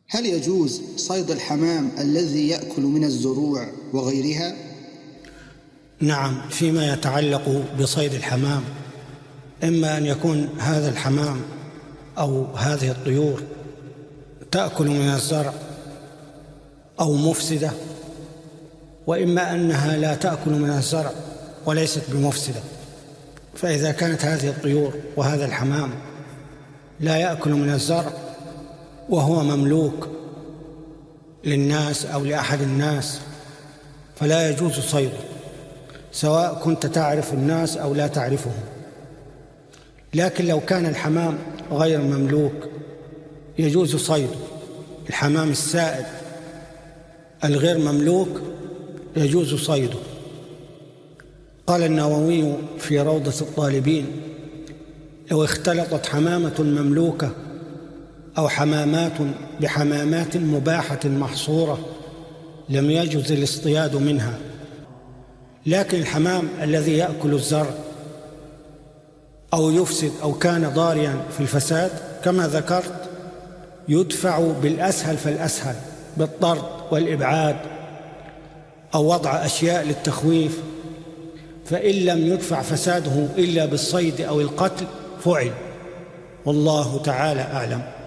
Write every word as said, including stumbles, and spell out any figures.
هل يجوز صيد الحمام الذي يأكل من الزروع وغيرها؟ نعم، فيما يتعلق بصيد الحمام، إما أن يكون هذا الحمام أو هذه الطيور تأكل من الزرع أو مفسدة، وإما أنها لا تأكل من الزرع وليست بمفسدة. فإذا كانت هذه الطيور وهذا الحمام لا يأكل من الزرع وهو مملوك للناس أو لأحد الناس فلا يجوز صيده، سواء كنت تعرف الناس أو لا تعرفهم. لكن لو كان الحمام غير مملوك يجوز صيده. الحمام السائد الغير مملوك يجوز صيده. قال النووي في روضة الطالبين: لو اختلطت حمامة مملوكة أو حمامات بحمامات مباحة محصورة لم يجوز الاصطياد منها. لكن الحمام الذي يأكل الزرع أو يفسد أو كان ضاريا في الفساد كما ذكرت يدفع بالأسهل فالأسهل، بالطرد والإبعاد أو وضع أشياء للتخويف، فإن لم يدفع فساده إلا بالصيد أو القتل فعل. والله تعالى أعلم.